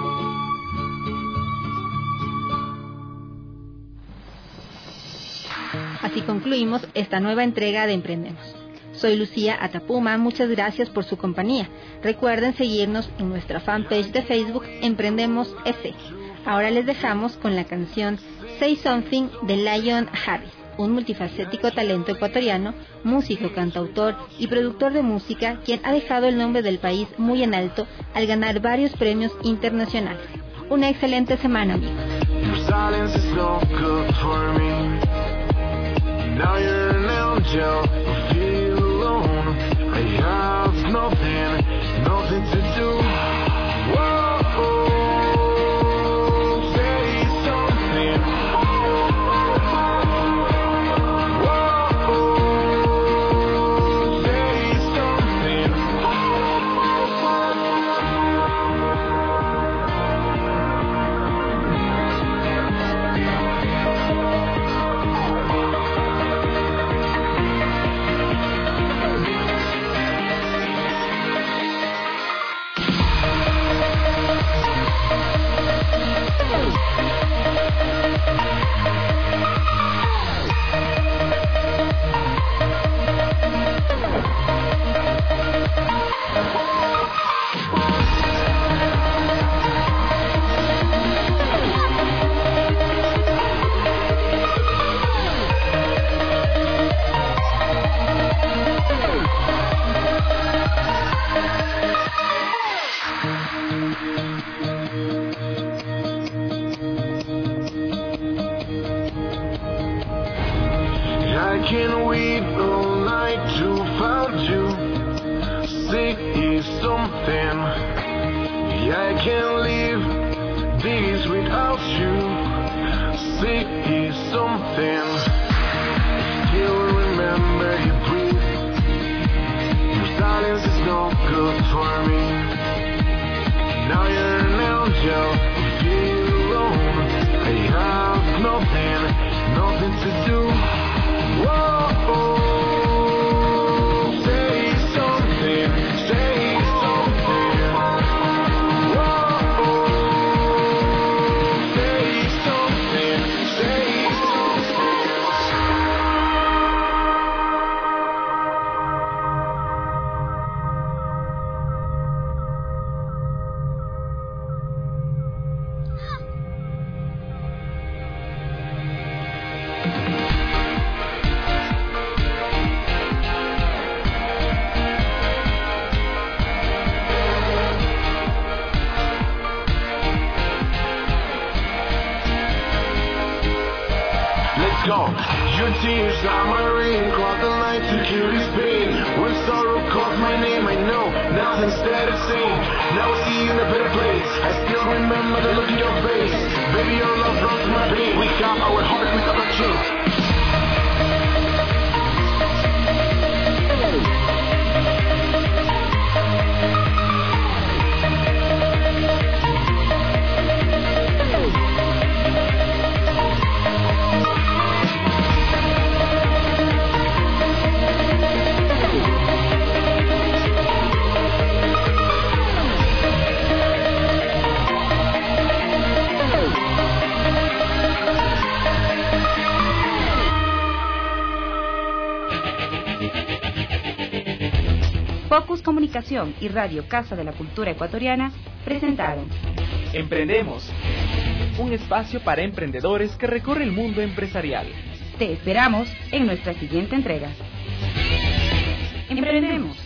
Así concluimos esta nueva entrega de Emprendemos. Soy Lucía Atapuma, muchas gracias por su compañía. Recuerden seguirnos en nuestra fanpage de Facebook Emprendemos S. Ahora les dejamos con la canción Say Something de Lion Harris. un multifacético talento ecuatoriano, músico, cantautor y productor de música, quien ha dejado el nombre del país muy en alto al ganar varios premios internacionales. Una excelente semana, amigos. I can't wait all night to find you. Say something. I can't live days without you. Say something. Still remember you breathe. Your silence is no good for me. Now you're an angel. You feel alone. I have nothing to do. Whoa, say something, say something. Whoa, say something, say go. Your tears are my rain, caught the light to cure this pain. When sorrow calls my name, I know nothing's there to say. Now I see you in a better place. I still remember the look in your face. Baby, your love brought to my pain. We got our heart with our chains. Focus Comunicación y Radio Casa de la Cultura Ecuatoriana presentaron Emprendemos, un espacio para emprendedores que recorre el mundo empresarial. Te esperamos en nuestra siguiente entrega. Emprendemos.